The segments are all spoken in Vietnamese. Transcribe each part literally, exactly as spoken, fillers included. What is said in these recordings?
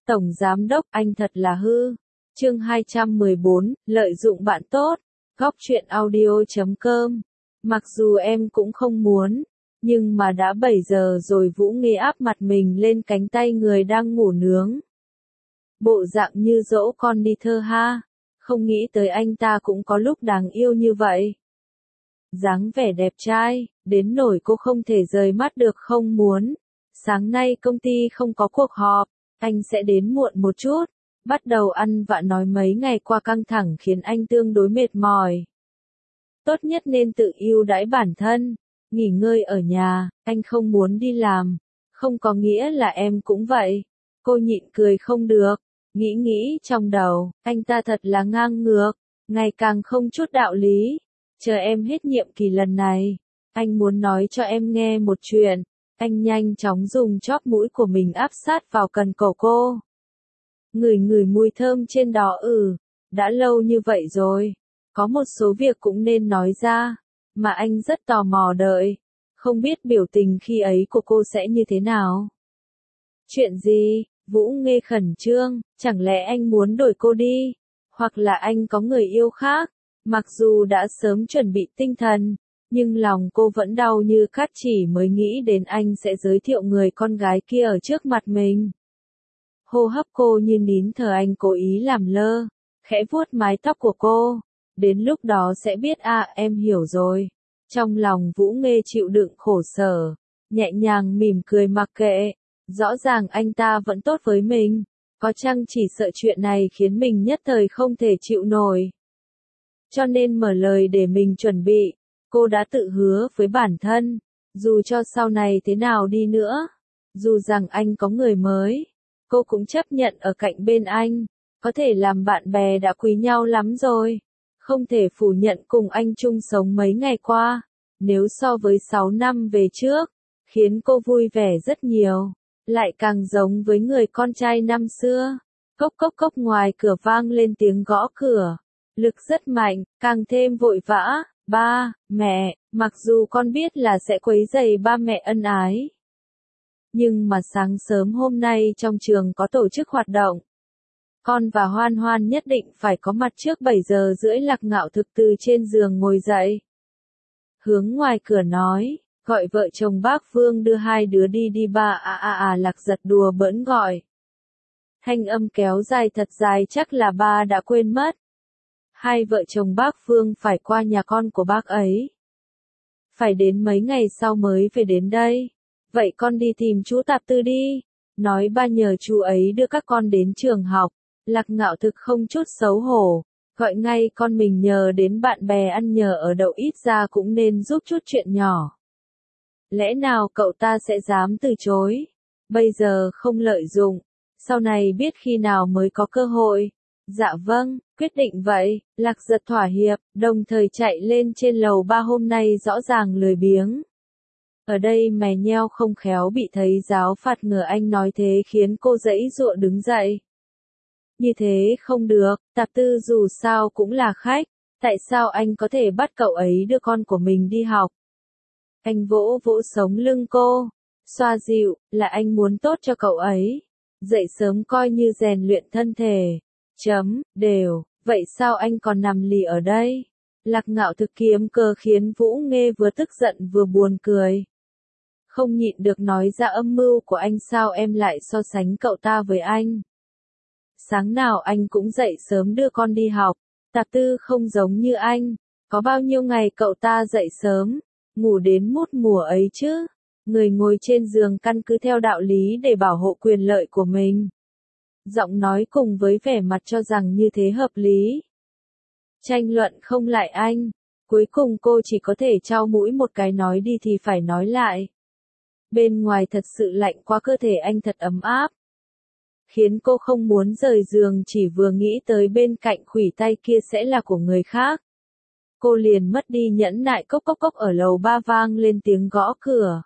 Tổng Giám Đốc, anh thật là hư. Chương hai trăm mười bốn, lợi dụng bạn tốt. Góc truyện audio chấm com. Mặc dù em cũng không muốn, nhưng mà đã bảy giờ rồi. Vũ Nghê áp mặt mình lên cánh tay người đang ngủ nướng. Bộ dạng như dỗ con đi thơ ha. Không nghĩ tới anh ta cũng có lúc đáng yêu như vậy. Dáng vẻ đẹp trai, đến nỗi cô không thể rời mắt được. Không muốn. Sáng nay công ty không có cuộc họp, anh sẽ đến muộn một chút. Bắt đầu ăn vạ nói mấy ngày qua căng thẳng khiến anh tương đối mệt mỏi. Tốt nhất nên tự ưu đãi bản thân, nghỉ ngơi ở nhà, anh không muốn đi làm. Không có nghĩa là em cũng vậy. Cô nhịn cười không được, nghĩ nghĩ trong đầu, anh ta thật là ngang ngược, ngày càng không chút đạo lý. Chờ em hết nhiệm kỳ lần này, anh muốn nói cho em nghe một chuyện. Anh nhanh chóng dùng chóp mũi của mình áp sát vào cần cổ cô. Ngửi ngửi mùi thơm trên đó. Ừ, đã lâu như vậy rồi. Có một số việc cũng nên nói ra, mà anh rất tò mò đợi. Không biết biểu tình khi ấy của cô sẽ như thế nào. Chuyện gì? Vũ Nghê khẩn trương, chẳng lẽ anh muốn đổi cô đi? Hoặc là anh có người yêu khác? Mặc dù đã sớm chuẩn bị tinh thần, nhưng lòng cô vẫn đau như cắt chỉ mới nghĩ đến anh sẽ giới thiệu người con gái kia ở trước mặt mình. Hô hấp cô như nín thở. Anh cố ý làm lơ, khẽ vuốt mái tóc của cô. Đến lúc đó sẽ biết. À, em hiểu rồi. Trong lòng Vũ Nghê chịu đựng khổ sở, nhẹ nhàng mỉm cười mặc kệ. Rõ ràng anh ta vẫn tốt với mình, có chăng chỉ sợ chuyện này khiến mình nhất thời không thể chịu nổi. Cho nên mở lời để mình chuẩn bị. Cô đã tự hứa với bản thân, dù cho sau này thế nào đi nữa, dù rằng anh có người mới, cô cũng chấp nhận ở cạnh bên anh. Có thể làm bạn bè đã quý nhau lắm rồi. Không thể phủ nhận cùng anh chung sống mấy ngày qua, nếu so với sáu năm về trước, khiến cô vui vẻ rất nhiều, lại càng giống với người con trai năm xưa. Cốc cốc cốc, ngoài cửa vang lên tiếng gõ cửa, lực rất mạnh, càng thêm vội vã. Ba, mẹ, mặc dù con biết là sẽ quấy rầy ba mẹ ân ái, nhưng mà sáng sớm hôm nay trong trường có tổ chức hoạt động. Con và Hoan Hoan nhất định phải có mặt trước bảy giờ rưỡi. Lạc Ngạo Thực từ trên giường ngồi dậy, hướng ngoài cửa nói, gọi vợ chồng bác Vương đưa hai đứa đi đi ba. À à à, Lạc Giật đùa bỡn gọi. Thanh âm kéo dài thật dài, chắc là ba đã quên mất. Hai vợ chồng bác Vương phải qua nhà con của bác ấy. Phải đến mấy ngày sau mới về đến đây. Vậy con đi tìm chú Tạp Tư đi. Nói ba nhờ chú ấy đưa các con đến trường học. Lạc Ngạo Thực không chút xấu hổ, gọi ngay con mình nhờ đến bạn bè ăn nhờ ở đậu, ít ra cũng nên giúp chút chuyện nhỏ. Lẽ nào cậu ta sẽ dám từ chối? Bây giờ không lợi dụng, sau này biết khi nào mới có cơ hội. Dạ vâng, quyết định vậy. Lạc Giật thỏa hiệp, đồng thời chạy lên trên lầu ba. Hôm nay rõ ràng lười biếng. Ở đây mè nheo không khéo bị thầy giáo phạt. Ngờ anh nói thế khiến cô giãy giụa đứng dậy. Như thế không được, Tạp Tư dù sao cũng là khách, tại sao anh có thể bắt cậu ấy đưa con của mình đi học? Anh vỗ vỗ sống lưng cô, xoa dịu, là anh muốn tốt cho cậu ấy. Dậy sớm coi như rèn luyện thân thể. Chấm, đều, vậy sao anh còn nằm lì ở đây? Lạc Ngạo Thực kiếm cờ khiến Vũ Nghê vừa tức giận vừa buồn cười. Không nhịn được nói ra âm mưu của anh. Sao em lại so sánh cậu ta với anh? Sáng nào anh cũng dậy sớm đưa con đi học. Tạp Tư không giống như anh. Có bao nhiêu ngày cậu ta dậy sớm, ngủ đến mút mùa ấy chứ? Người ngồi trên giường căn cứ theo đạo lý để bảo hộ quyền lợi của mình. Giọng nói cùng với vẻ mặt cho rằng như thế hợp lý. Tranh luận không lại anh. Cuối cùng cô chỉ có thể chau mũi một cái, nói đi thì phải nói lại. Bên ngoài thật sự lạnh quá, cơ thể anh thật ấm áp, khiến cô không muốn rời giường. Chỉ vừa nghĩ tới bên cạnh khuỷu tay kia sẽ là của người khác, cô liền mất đi nhẫn nại. Cốc cốc cốc, ở lầu ba vang lên tiếng gõ cửa.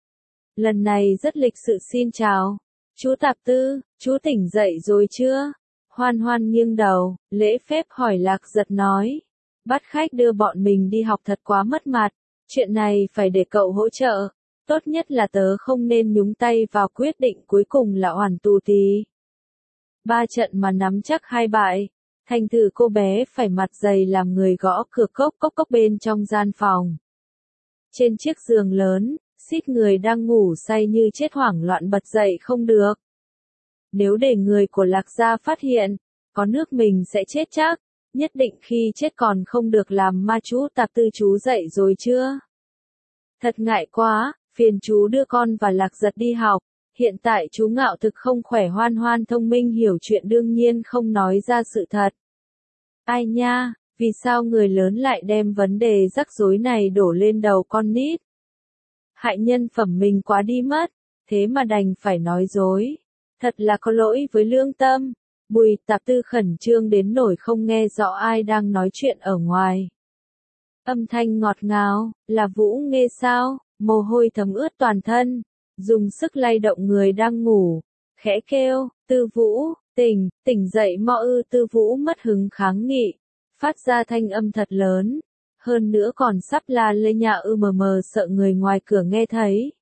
Lần này rất lịch sự. Xin chào, chú Tạp Tư, chú tỉnh dậy rồi chưa? Hoan Hoan nghiêng đầu, lễ phép hỏi. Lạc Giật nói, bắt khách đưa bọn mình đi học thật quá mất mặt, chuyện này phải để cậu hỗ trợ. Tốt nhất là tớ không nên nhúng tay vào quyết định cuối cùng là Oản Tù Tì. Ba trận mà nắm chắc hai bại, thành thử cô bé phải mặt dày làm người gõ cửa cốc cốc cốc bên trong gian phòng. Trên chiếc giường lớn, xít người đang ngủ say như chết hoảng loạn bật dậy không được. Nếu để người của Lạc gia phát hiện, có nước mình sẽ chết chắc, nhất định khi chết còn không được làm ma chú Tạp Tư chú dậy rồi chưa? Thật ngại quá, phiền chú đưa con và Lạc Giật đi học, hiện tại chú Ngạo thực không khỏe. Hoan Hoan thông minh hiểu chuyện đương nhiên không nói ra sự thật. Ai nha, vì sao người lớn lại đem vấn đề rắc rối này đổ lên đầu con nít? Hại nhân phẩm mình quá đi mất, thế mà đành phải nói dối. Thật là có lỗi với lương tâm. Bùi Tạp Tư khẩn trương đến nỗi không nghe rõ ai đang nói chuyện ở ngoài. Âm thanh ngọt ngào, là Vũ Nghê sao, mồ hôi thấm ướt toàn thân, dùng sức lay động người đang ngủ, khẽ kêu, Tư Vũ, tỉnh, tỉnh dậy mo ư. Tư Vũ mất hứng kháng nghị, phát ra thanh âm thật lớn, hơn nữa còn sắp la lê nhà ư mờ mờ sợ người ngoài cửa nghe thấy.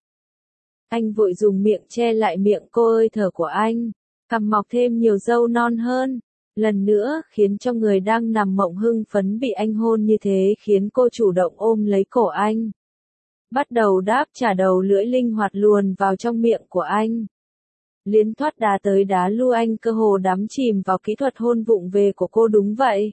Anh vội dùng miệng che lại miệng cô ơi thở của anh, cằm mọc thêm nhiều râu non hơn, lần nữa khiến cho người đang nằm mộng hưng phấn bị anh hôn như thế khiến cô chủ động ôm lấy cổ anh. Bắt đầu đáp trả đầu lưỡi linh hoạt luồn vào trong miệng của anh. Liến thoát đá tới đá lui anh cơ hồ đắm chìm vào kỹ thuật hôn vụng về của cô đúng vậy.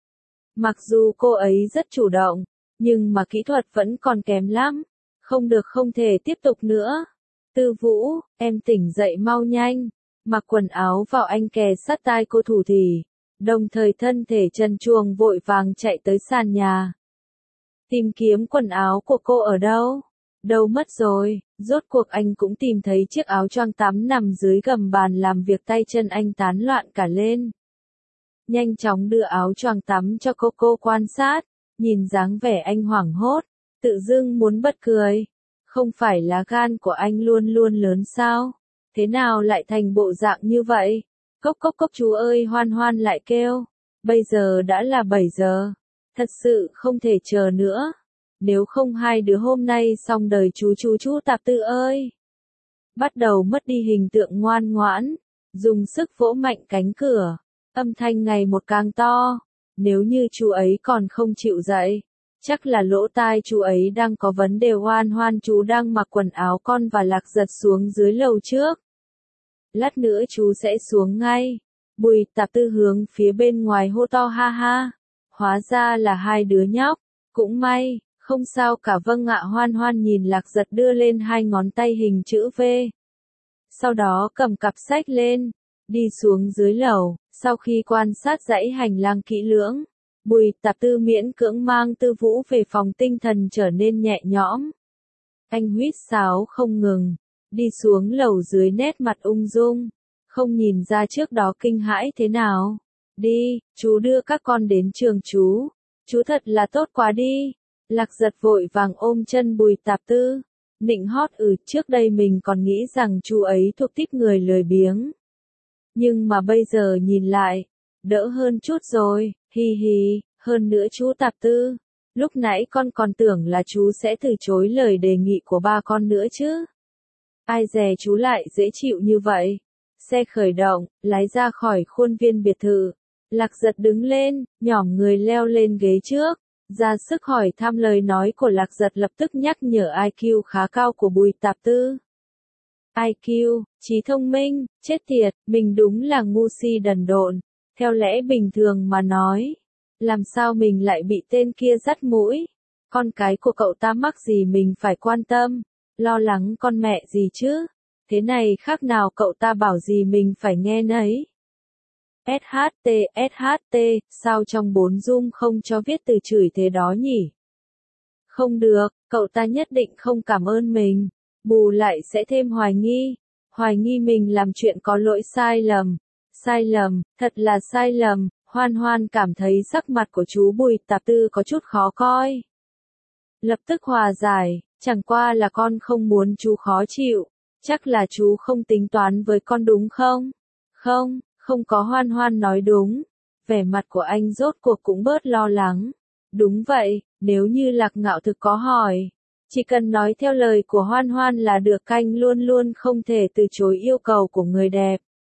Mặc dù cô ấy rất chủ động, nhưng mà kỹ thuật vẫn còn kém lắm, không được không thể tiếp tục nữa. Tư Vũ, em tỉnh dậy mau nhanh, mặc quần áo vào anh kề sát tai cô thủ thỉ, đồng thời thân thể trần truồng vội vàng chạy tới sàn nhà. Tìm kiếm quần áo của cô ở đâu? Đâu mất rồi, rốt cuộc anh cũng tìm thấy chiếc áo choàng tắm nằm dưới gầm bàn làm việc tay chân anh tán loạn cả lên. Nhanh chóng đưa áo choàng tắm cho cô cô quan sát, nhìn dáng vẻ anh hoảng hốt, tự dưng muốn bật cười. Không phải là gan của anh luôn luôn lớn sao? Thế nào lại thành bộ dạng như vậy? Cốc cốc cốc chú ơi Hoan Hoan lại kêu. Bây giờ đã là bảy giờ. Thật sự không thể chờ nữa. Nếu không hai đứa hôm nay xong đời chú chú chú Tạp Tư ơi. Bắt đầu mất đi hình tượng ngoan ngoãn. Dùng sức vỗ mạnh cánh cửa. Âm thanh ngày một càng to. Nếu như chú ấy còn không chịu dậy. Chắc là lỗ tai chú ấy đang có vấn đề. Hoan Hoan chú đang mặc quần áo con và Lạc Giật xuống dưới lầu trước. Lát nữa chú sẽ xuống ngay. Bùi Tạp Tư hướng phía bên ngoài hô to ha ha. Hóa ra là hai đứa nhóc. Cũng may, không sao cả. Vâng ạ. Hoan Hoan nhìn Lạc Giật đưa lên hai ngón tay hình chữ V. Sau đó cầm cặp sách lên, đi xuống dưới lầu. Sau khi quan sát dãy hành lang kỹ lưỡng, Bùi Tạp Tư miễn cưỡng mang Tư Vũ về phòng, tinh thần trở nên nhẹ nhõm. Anh huýt sáo không ngừng, đi xuống lầu dưới nét mặt ung dung, không nhìn ra trước đó kinh hãi thế nào. Đi, chú đưa các con đến trường chú. Chú thật là tốt quá đi. Lạc Giật vội vàng ôm chân Bùi Tạp Tư, nịnh hót ừ trước đây mình còn nghĩ rằng chú ấy thuộc típ người lười biếng. Nhưng mà bây giờ nhìn lại, đỡ hơn chút rồi, hi hi, hơn nữa chú Tạp Tư. Lúc nãy con còn tưởng là chú sẽ từ chối lời đề nghị của ba con nữa chứ. Ai dè chú lại dễ chịu như vậy. Xe khởi động, lái ra khỏi khuôn viên biệt thự. Lạc Giật đứng lên, nhỏm người leo lên ghế trước, ra sức hỏi thăm. Lời nói của Lạc Giật lập tức nhắc nhở i kiu khá cao của Bùi Tạp Tư. i kiu, trí thông minh, chết tiệt, mình đúng là ngu si đần độn. Theo lẽ bình thường mà nói, làm sao mình lại bị tên kia dắt mũi? Con cái của cậu ta mắc gì mình phải quan tâm, lo lắng con mẹ gì chứ? Thế này khác nào cậu ta bảo gì mình phải nghe nấy. ét hát tê, ét hát tê, sao trong bốn Zoom không cho viết từ chửi thế đó nhỉ? Không được, cậu ta nhất định không cảm ơn mình, bù lại sẽ thêm hoài nghi, hoài nghi mình làm chuyện có lỗi sai lầm, sai lầm, thật là sai lầm. Hoan Hoan cảm thấy sắc mặt của chú Bùi Tạp Tư có chút khó coi. Lập tức hòa giải, chẳng qua là con không muốn chú khó chịu, chắc là chú không tính toán với con đúng không? Không, không có. Hoan Hoan nói đúng, vẻ mặt của anh rốt cuộc cũng bớt lo lắng. Đúng vậy, nếu như Lạc Ngạo thực có hỏi, chỉ cần nói theo lời của Hoan Hoan là được. Canh luôn luôn không thể từ chối yêu cầu của người đẹp.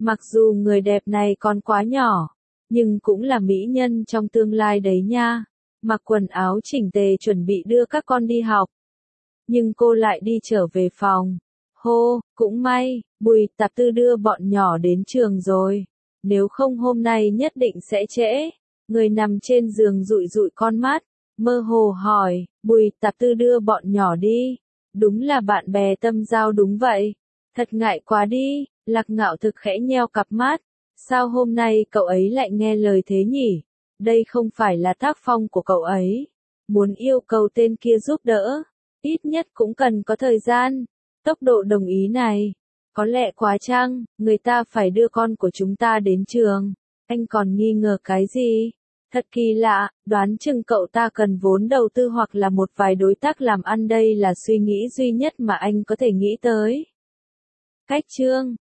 Mặc dù người đẹp này còn quá nhỏ, nhưng cũng là mỹ nhân trong tương lai đấy nha. Mặc quần áo chỉnh tề chuẩn bị đưa các con đi học. Nhưng cô lại đi trở về phòng. Hô, cũng may, Bùi Tạp Tư đưa bọn nhỏ đến trường rồi. Nếu không hôm nay nhất định sẽ trễ. Người nằm trên giường dụi dụi con mắt, mơ hồ hỏi, Bùi Tạp Tư đưa bọn nhỏ đi. Đúng là bạn bè tâm giao đúng vậy. Thật ngại quá đi, Lạc Ngạo Thực khẽ nheo cặp mắt. Sao hôm nay cậu ấy lại nghe lời thế nhỉ? Đây không phải là tác phong của cậu ấy. Muốn yêu cầu tên kia giúp đỡ, ít nhất cũng cần có thời gian. Tốc độ đồng ý này, có lẽ quá chăng, người ta phải đưa con của chúng ta đến trường. Anh còn nghi ngờ cái gì? Thật kỳ lạ, đoán chừng cậu ta cần vốn đầu tư hoặc là một vài đối tác làm ăn, đây là suy nghĩ duy nhất mà anh có thể nghĩ tới. Cách chương